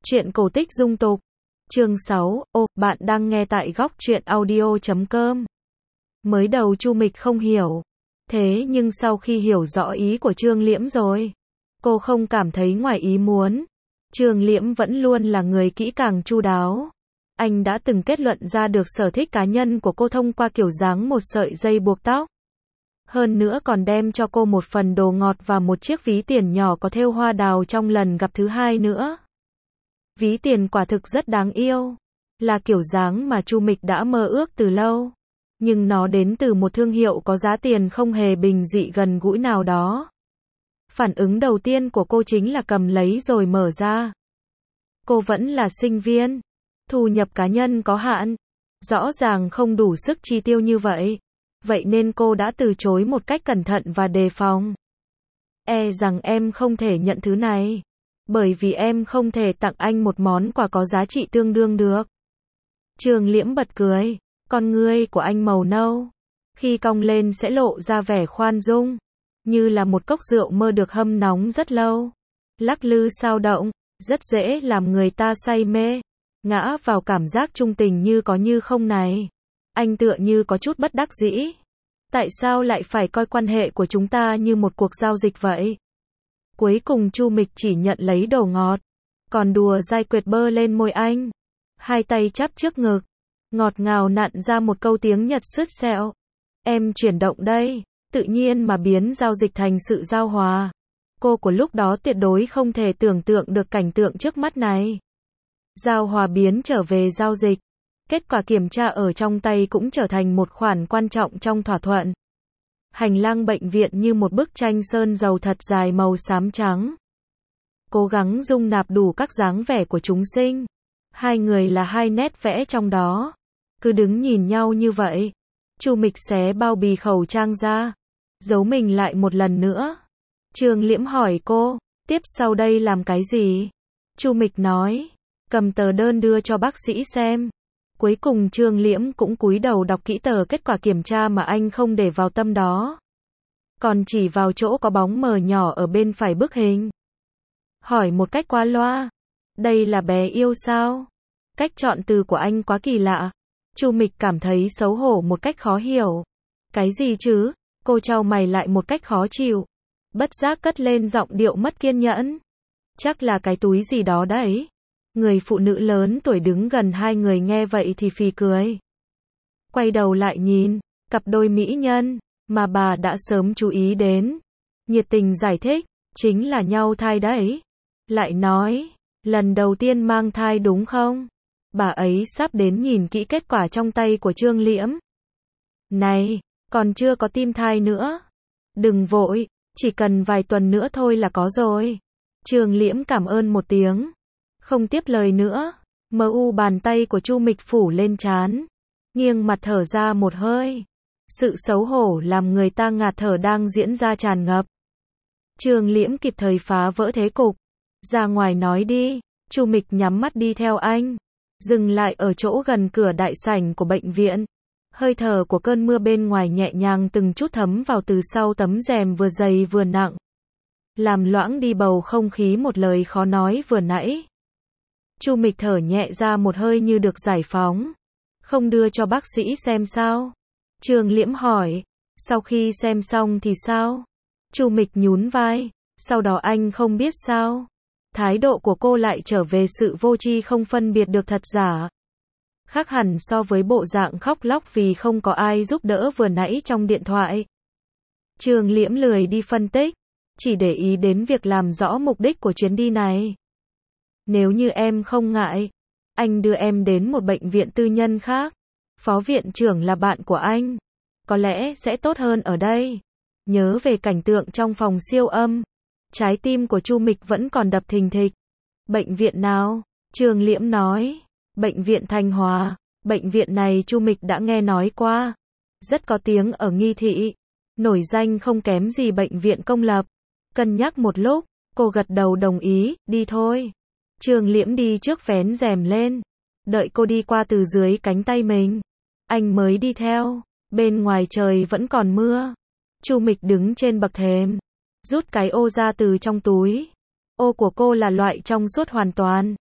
Truyện cổ tích dung tục. Chương 6, bạn đang nghe tại góc truyện audio.com. Mới đầu Chu Mịch không hiểu. Thế nhưng sau khi hiểu rõ ý của Trương Liễm rồi, cô không cảm thấy ngoài ý muốn. Trương Liễm vẫn luôn là người kỹ càng chu đáo. Anh đã từng kết luận ra được sở thích cá nhân của cô thông qua kiểu dáng một sợi dây buộc tóc. Hơn nữa còn đem cho cô một phần đồ ngọt và một chiếc ví tiền nhỏ có thêu hoa đào trong lần gặp thứ hai nữa. Ví tiền quả thực rất đáng yêu, là kiểu dáng mà Chu Mịch đã mơ ước từ lâu. Nhưng nó đến từ một thương hiệu có giá tiền không hề bình dị gần gũi nào đó. Phản ứng đầu tiên của cô chính là cầm lấy rồi mở ra. Cô vẫn là sinh viên, thu nhập cá nhân có hạn, rõ ràng không đủ sức chi tiêu như vậy. Vậy nên cô đã từ chối một cách cẩn thận và đề phòng. E rằng em không thể nhận thứ này, bởi vì em không thể tặng anh một món quà có giá trị tương đương được. Trương Liễm bật cười, con ngươi của anh màu nâu, khi cong lên sẽ lộ ra vẻ khoan dung, như là một cốc rượu mơ được hâm nóng rất lâu. Lắc lư sao động, rất dễ làm người ta say mê, ngã vào cảm giác trung tình như có như không này. Anh tựa như có chút bất đắc dĩ. Tại sao lại phải coi quan hệ của chúng ta như một cuộc giao dịch vậy? Cuối cùng Chu Mịch chỉ nhận lấy đồ ngọt, còn đùa dai quệt bơ lên môi anh. Hai tay chắp trước ngực, ngọt ngào nặn ra một câu tiếng Nhật sứt sẹo. Em chuyển động đây, tự nhiên mà biến giao dịch thành sự giao hòa. Cô của lúc đó tuyệt đối không thể tưởng tượng được cảnh tượng trước mắt này. Giao hòa biến trở về giao dịch. Kết quả kiểm tra ở trong tay cũng trở thành một khoản quan trọng trong thỏa thuận. Hành lang bệnh viện như một bức tranh sơn dầu thật dài màu xám trắng. Cố gắng dung nạp đủ các dáng vẻ của chúng sinh. Hai người là hai nét vẽ trong đó. Cứ đứng nhìn nhau như vậy. Chu Mịch xé bao bì khẩu trang ra, giấu mình lại một lần nữa. Trương Liễm hỏi cô, tiếp sau đây làm cái gì? Chu Mịch nói, cầm tờ đơn đưa cho bác sĩ xem. Cuối cùng Trương Liễm cũng cúi đầu đọc kỹ tờ kết quả kiểm tra mà anh không để vào tâm đó. Còn chỉ vào chỗ có bóng mờ nhỏ ở bên phải bức hình. Hỏi một cách qua loa, đây là bé yêu sao? Cách chọn từ của anh quá kỳ lạ. Chu Mịch cảm thấy xấu hổ một cách khó hiểu. Cái gì chứ? Cô chau mày lại một cách khó chịu. Bất giác cất lên giọng điệu mất kiên nhẫn. Chắc là cái túi gì đó đấy. Người phụ nữ lớn tuổi đứng gần hai người nghe vậy thì phì cười. Quay đầu lại nhìn, cặp đôi mỹ nhân, mà bà đã sớm chú ý đến. Nhiệt tình giải thích, chính là nhau thai đấy. Lại nói, lần đầu tiên mang thai đúng không? Bà ấy sắp đến nhìn kỹ kết quả trong tay của Trương Liễm. Này, còn chưa có tim thai nữa. Đừng vội, chỉ cần vài tuần nữa thôi là có rồi. Trương Liễm cảm ơn một tiếng. Không tiếp lời nữa, bàn tay của Chu Mịch phủ lên trán, nghiêng mặt thở ra một hơi. Sự xấu hổ làm người ta ngạt thở đang diễn ra tràn ngập. Trương Liễm kịp thời phá vỡ thế cục. Ra ngoài nói đi. Chu Mịch nhắm mắt đi theo anh, dừng lại ở chỗ gần cửa đại sảnh của bệnh viện. Hơi thở của cơn mưa bên ngoài nhẹ nhàng từng chút thấm vào từ sau tấm rèm vừa dày vừa nặng, làm loãng đi bầu không khí một lời khó nói vừa nãy. Chu Mịch thở nhẹ ra một hơi như được giải phóng. Không đưa cho bác sĩ xem sao? Trương Liễm hỏi. Sau khi xem xong thì sao? Chu Mịch nhún vai. Sau đó anh không biết sao? Thái độ của cô lại trở về sự vô tri không phân biệt được thật giả. Khác hẳn so với bộ dạng khóc lóc vì không có ai giúp đỡ vừa nãy trong điện thoại. Trương Liễm lười đi phân tích, chỉ để ý đến việc làm rõ mục đích của chuyến đi này. Nếu như em không ngại, anh đưa em đến một bệnh viện tư nhân khác. Phó viện trưởng là bạn của anh. Có lẽ sẽ tốt hơn ở đây. Nhớ về cảnh tượng trong phòng siêu âm. Trái tim của Chu Mịch vẫn còn đập thình thịch. Bệnh viện nào? Trương Liễm nói. Bệnh viện Thanh Hòa. Bệnh viện này Chu Mịch đã nghe nói qua. Rất có tiếng ở Nghi Thị. Nổi danh không kém gì bệnh viện công lập. Cân nhắc một lúc, cô gật đầu đồng ý, đi thôi. Trương Liễm đi trước vén rèm lên. Đợi cô đi qua từ dưới cánh tay mình, anh mới đi theo. Bên ngoài trời vẫn còn mưa. Chu Mịch đứng trên bậc thềm, rút cái ô ra từ trong túi. Ô của cô là loại trong suốt hoàn toàn.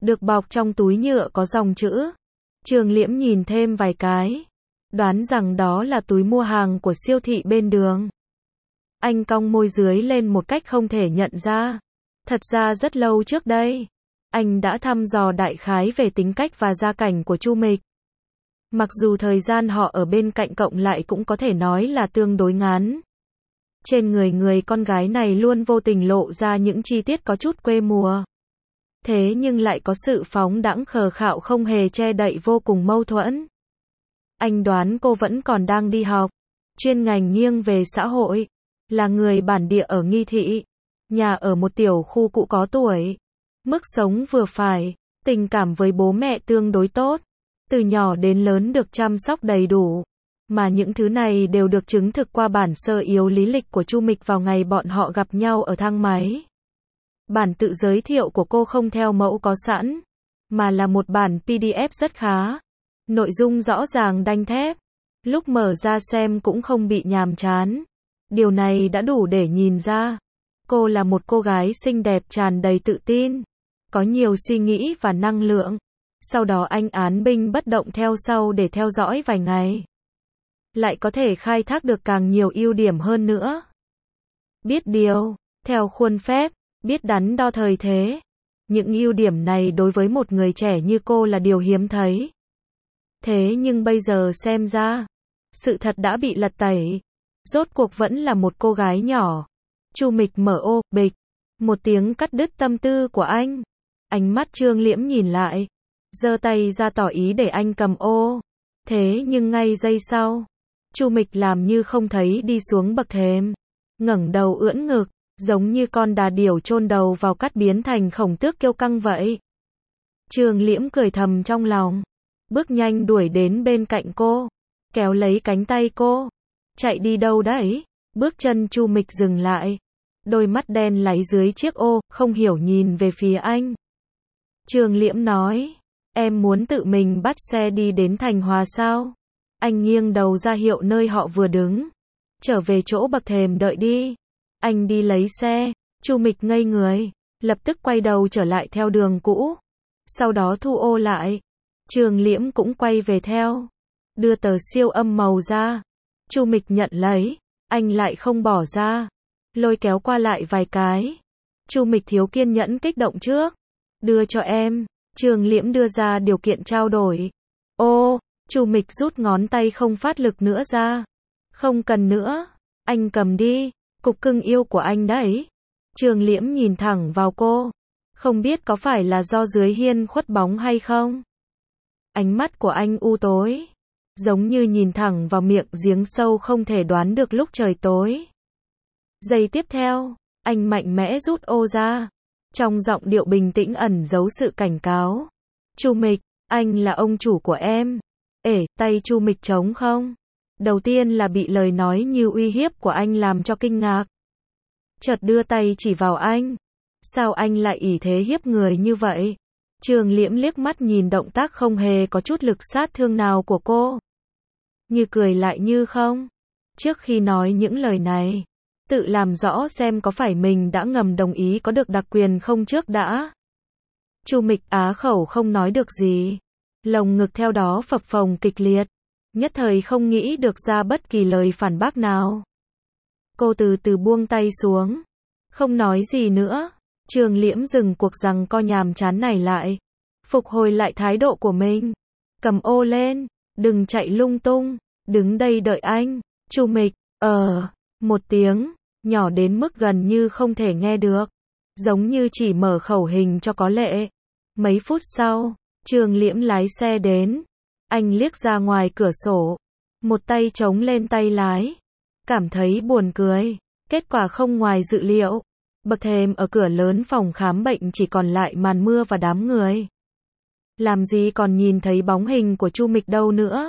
được bọc trong túi nhựa có dòng chữ. Trường Liễm nhìn thêm vài cái, đoán rằng đó là túi mua hàng của siêu thị bên đường. Anh cong môi dưới lên một cách không thể nhận ra. Thật ra rất lâu trước đây, anh đã thăm dò đại khái về tính cách và gia cảnh của Chu Mịch. Mặc dù thời gian họ ở bên cạnh cộng lại cũng có thể nói là tương đối ngắn. Trên người người con gái này luôn vô tình lộ ra những chi tiết có chút quê mùa. Thế nhưng lại có sự phóng đãng khờ khạo không hề che đậy vô cùng mâu thuẫn. Anh đoán cô vẫn còn đang đi học, chuyên ngành nghiêng về xã hội, là người bản địa ở Nghi Thị, nhà ở một tiểu khu cũ có tuổi, mức sống vừa phải, tình cảm với bố mẹ tương đối tốt, từ nhỏ đến lớn được chăm sóc đầy đủ, mà những thứ này đều được chứng thực qua bản sơ yếu lý lịch của Chu Mịch vào ngày bọn họ gặp nhau ở thang máy. Bản tự giới thiệu của cô không theo mẫu có sẵn, mà là một bản PDF rất khá. Nội dung rõ ràng đanh thép, lúc mở ra xem cũng không bị nhàm chán. Điều này đã đủ để nhìn ra, cô là một cô gái xinh đẹp tràn đầy tự tin, có nhiều suy nghĩ và năng lượng. Sau đó anh án binh bất động theo sau để theo dõi vài ngày. Lại có thể khai thác được càng nhiều ưu điểm hơn nữa. Biết điều, theo khuôn phép, biết đắn đo thời thế. Những ưu điểm này đối với một người trẻ như cô là điều hiếm thấy. Thế nhưng bây giờ xem ra, sự thật đã bị lật tẩy. Rốt cuộc vẫn là một cô gái nhỏ. Chu Mịch mở ô, bịch. Một tiếng cắt đứt tâm tư của anh. Ánh mắt Trương Liễm nhìn lại, giơ tay ra tỏ ý để anh cầm ô. Thế nhưng ngay giây sau, Chu Mịch làm như không thấy đi xuống bậc thềm, ngẩng đầu ưỡn ngực, giống như con đà điểu chôn đầu vào cát biến thành khổng tước kiêu căng vậy. Trương Liễm cười thầm trong lòng, bước nhanh đuổi đến bên cạnh cô, kéo lấy cánh tay cô. Chạy đi đâu đấy? Bước chân Chu Mịch dừng lại, đôi mắt đen láy dưới chiếc ô, không hiểu nhìn về phía anh. Trương Liễm nói, em muốn tự mình bắt xe đi đến Thành Hòa sao? Anh nghiêng đầu ra hiệu nơi họ vừa đứng. Trở về chỗ bậc thềm đợi đi. Anh đi lấy xe. Chu Mịch ngây người, lập tức quay đầu trở lại theo đường cũ. Sau đó thu ô lại. Trương Liễm cũng quay về theo. Đưa tờ siêu âm màu ra. Chu Mịch nhận lấy. Anh lại không bỏ ra. Lôi kéo qua lại vài cái. Chu Mịch thiếu kiên nhẫn kích động trước. Đưa cho em. Trương Liễm đưa ra điều kiện trao đổi. Ô, Chu Mịch rút ngón tay không phát lực nữa ra. Không cần nữa. Anh cầm đi. Cục cưng yêu của anh đấy. Trương Liễm nhìn thẳng vào cô. Không biết có phải là do dưới hiên khuất bóng hay không? Ánh mắt của anh u tối. Giống như nhìn thẳng vào miệng giếng sâu không thể đoán được lúc trời tối. Giây tiếp theo, anh mạnh mẽ rút ô ra. Trong giọng điệu bình tĩnh ẩn giấu sự cảnh cáo. Chu Mịch, anh là ông chủ của em. Tay Chu Mịch trống không? Đầu tiên là bị lời nói như uy hiếp của anh làm cho kinh ngạc. Chợt đưa tay chỉ vào anh. Sao anh lại ỷ thế hiếp người như vậy? Trương Liễm liếc mắt nhìn động tác không hề có chút lực sát thương nào của cô. Như cười lại như không. Trước khi nói những lời này, tự làm rõ xem có phải mình đã ngầm đồng ý có được đặc quyền không trước đã. Chu Mịch á khẩu không nói được gì. Lồng ngực theo đó phập phồng kịch liệt. Nhất thời không nghĩ được ra bất kỳ lời phản bác nào. Cô từ từ buông tay xuống. Không nói gì nữa. Trương Liễm dừng cuộc giằng co nhàm chán này lại. Phục hồi lại thái độ của mình. Cầm ô lên. Đừng chạy lung tung. Đứng đây đợi anh. Chu Mịch, một tiếng. Nhỏ đến mức gần như không thể nghe được. Giống như chỉ mở khẩu hình cho có lệ. Mấy phút sau, Trương Liễm lái xe đến. Anh liếc ra ngoài cửa sổ. Một tay chống lên tay lái. Cảm thấy buồn cười. Kết quả không ngoài dự liệu. Bậc thềm ở cửa lớn phòng khám bệnh chỉ còn lại màn mưa và đám người. Làm gì còn nhìn thấy bóng hình của Chu Mịch đâu nữa.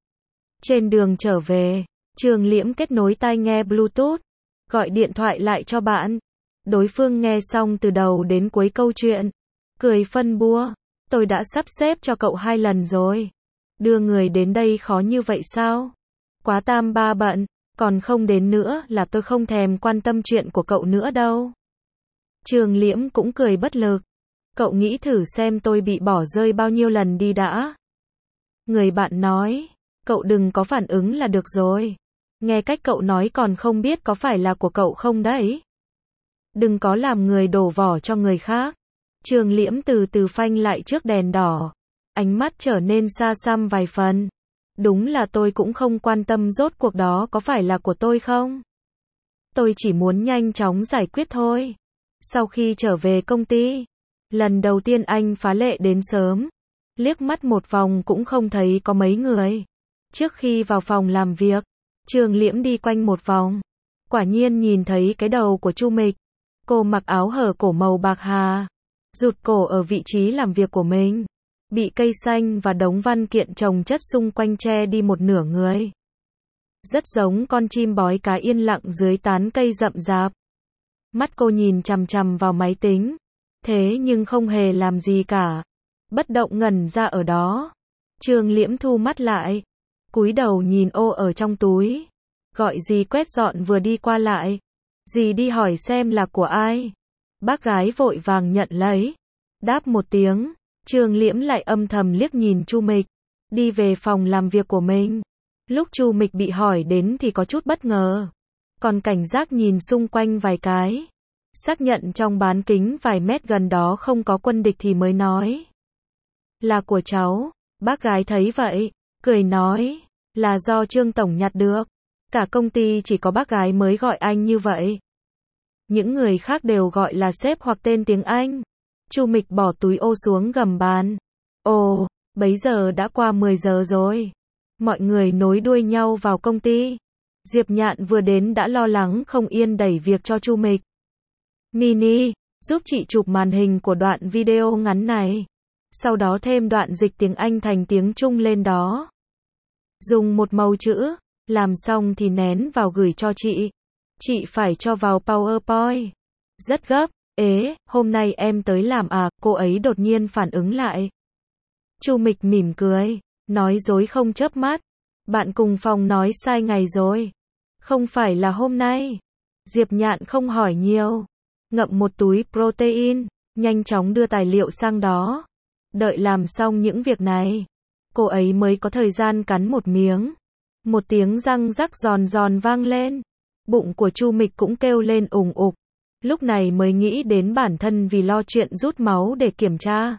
Trên đường trở về, Trương Liễm kết nối tai nghe Bluetooth. Gọi điện thoại lại cho bạn. Đối phương nghe xong từ đầu đến cuối câu chuyện. Cười phân bua. Tôi đã sắp xếp cho cậu 2 lần rồi. Đưa người đến đây khó như vậy sao? Quá tam ba bận. Còn không đến nữa là tôi không thèm quan tâm chuyện của cậu nữa đâu. Trương Liễm cũng cười bất lực. Cậu nghĩ thử xem tôi bị bỏ rơi bao nhiêu lần đi đã. Người bạn nói, cậu đừng có phản ứng là được rồi. Nghe cách cậu nói còn không biết có phải là của cậu không đấy. Đừng có làm người đổ vỏ cho người khác. Trương Liễm từ từ phanh lại trước đèn đỏ. Ánh mắt trở nên xa xăm vài phần. Đúng là tôi cũng không quan tâm rốt cuộc đó có phải là của tôi không. Tôi chỉ muốn nhanh chóng giải quyết thôi. Sau khi trở về công ty, lần đầu tiên anh phá lệ đến sớm. Liếc mắt một vòng cũng không thấy có mấy người. Trước khi vào phòng làm việc, Trương Liễm đi quanh một vòng. Quả nhiên nhìn thấy cái đầu của Chu Mịch. Cô mặc áo hở cổ màu bạc hà, rụt cổ ở vị trí làm việc của mình. Bị cây xanh và đống văn kiện chồng chất xung quanh che đi một nửa người. Rất giống con chim bói cá yên lặng dưới tán cây rậm rạp. Mắt cô nhìn chằm chằm vào máy tính. Thế nhưng không hề làm gì cả. Bất động ngẩn ra ở đó. Trương Liễm thu mắt lại. Cúi đầu nhìn ô ở trong túi. Gọi dì quét dọn vừa đi qua lại. Dì đi hỏi xem là của ai. Bác gái vội vàng nhận lấy. Đáp một tiếng. Trương Liễm lại âm thầm liếc nhìn Chu Mịch. Đi về phòng làm việc của mình. Lúc Chu Mịch bị hỏi đến thì có chút bất ngờ. Còn cảnh giác nhìn xung quanh vài cái. Xác nhận trong bán kính vài mét gần đó không có quân địch thì mới nói. Là của cháu. Bác gái thấy vậy. Cười nói. Là do Trương Tổng nhặt được. Cả công ty chỉ có bác gái mới gọi anh như vậy. Những người khác đều gọi là sếp hoặc tên tiếng Anh. Chu Mịch bỏ túi ô xuống gầm bàn. Ồ, bấy giờ đã qua 10 giờ rồi. Mọi người nối đuôi nhau vào công ty. Diệp Nhạn vừa đến đã lo lắng không yên đẩy việc cho Chu Mịch. Mini, giúp chị chụp màn hình của đoạn video ngắn này. Sau đó thêm đoạn dịch tiếng Anh thành tiếng Trung lên đó. Dùng một màu chữ. Làm xong thì nén vào gửi cho chị. Chị phải cho vào PowerPoint. Rất gấp. Ế, hôm nay em tới làm à, cô ấy đột nhiên phản ứng lại. Chu Mịch mỉm cười, nói dối không chớp mắt. Bạn cùng phòng nói sai ngày rồi. Không phải là hôm nay. Diệp Nhạn không hỏi nhiều. Ngậm một túi protein, nhanh chóng đưa tài liệu sang đó. Đợi làm xong những việc này, cô ấy mới có thời gian cắn một miếng. Một tiếng răng rắc giòn giòn vang lên. Bụng của Chu Mịch cũng kêu lên ủng ục. Lúc này mới nghĩ đến bản thân vì lo chuyện rút máu để kiểm tra.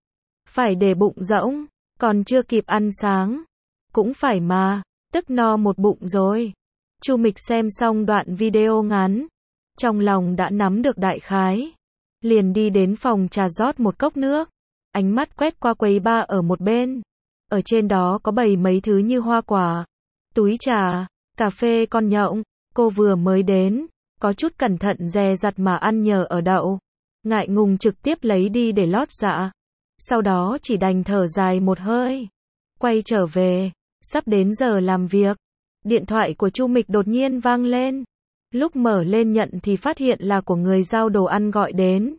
Phải để bụng rỗng, còn chưa kịp ăn sáng. Cũng phải mà, tức no một bụng rồi. Chu Mịch xem xong đoạn video ngắn. Trong lòng đã nắm được đại khái. Liền đi đến phòng trà rót một cốc nước. Ánh mắt quét qua quầy bar ở một bên. Ở trên đó có bày mấy thứ như hoa quả, túi trà, cà phê con nhộng. Cô vừa mới đến, có chút cẩn thận dè dặt mà ăn nhờ ở đậu. Ngại ngùng trực tiếp lấy đi để lót dạ. Sau đó chỉ đành thở dài một hơi. Quay trở về, sắp đến giờ làm việc. Điện thoại của Chu Mịch đột nhiên vang lên. Lúc mở lên nhận thì phát hiện là của người giao đồ ăn gọi đến.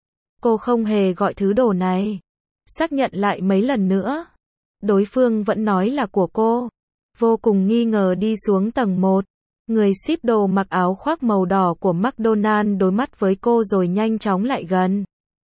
Cô không hề gọi thứ đồ này. Xác nhận lại mấy lần nữa. Đối phương vẫn nói là của cô. Vô cùng nghi ngờ đi xuống tầng 1. Người ship đồ mặc áo khoác màu đỏ của McDonald đối mắt với cô rồi nhanh chóng lại gần.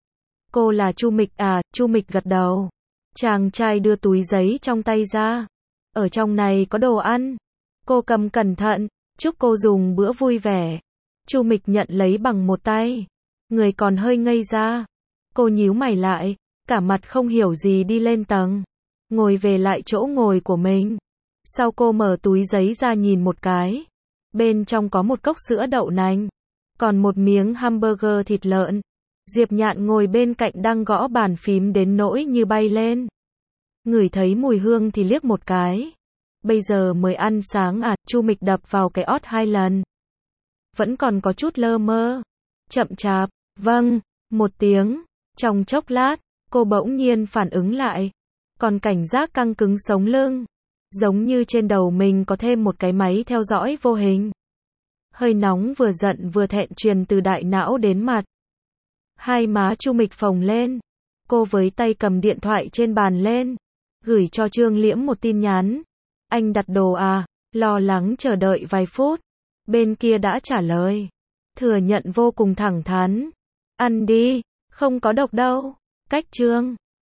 Cô là Chu Mịch à? Chu Mịch gật đầu. Chàng trai đưa túi giấy trong tay ra. Ở trong này có đồ ăn. Cô cầm cẩn thận. Chúc cô dùng bữa vui vẻ. Chu Mịch nhận lấy bằng một tay. Người còn hơi ngây ra. Cô nhíu mày lại. Cả mặt không hiểu gì đi lên tầng. Ngồi về lại chỗ ngồi của mình. Sau cô mở túi giấy ra nhìn một cái. Bên trong có một cốc sữa đậu nành. Còn một miếng hamburger thịt lợn. Diệp Nhạn ngồi bên cạnh đang gõ bàn phím đến nỗi như bay lên. Ngửi thấy mùi hương thì liếc một cái. Bây giờ mới ăn sáng à? Chu Mịch đập vào cái ót 2 lần. Vẫn còn có chút lơ mơ. Chậm chạp. Vâng. Một tiếng. Trong chốc lát, cô bỗng nhiên phản ứng lại. Còn cảnh giác căng cứng sống lưng. Giống như trên đầu mình có thêm một cái máy theo dõi vô hình. Hơi nóng vừa giận vừa thẹn truyền từ đại não đến mặt. Hai má Chu Mịch phồng lên. Cô với tay cầm điện thoại trên bàn lên. Gửi cho Trương Liễm một tin nhắn. Anh đặt đồ à? Lo lắng chờ đợi vài phút. Bên kia đã trả lời. Thừa nhận vô cùng thẳng thắn. Ăn đi, không có độc đâu. Cách chương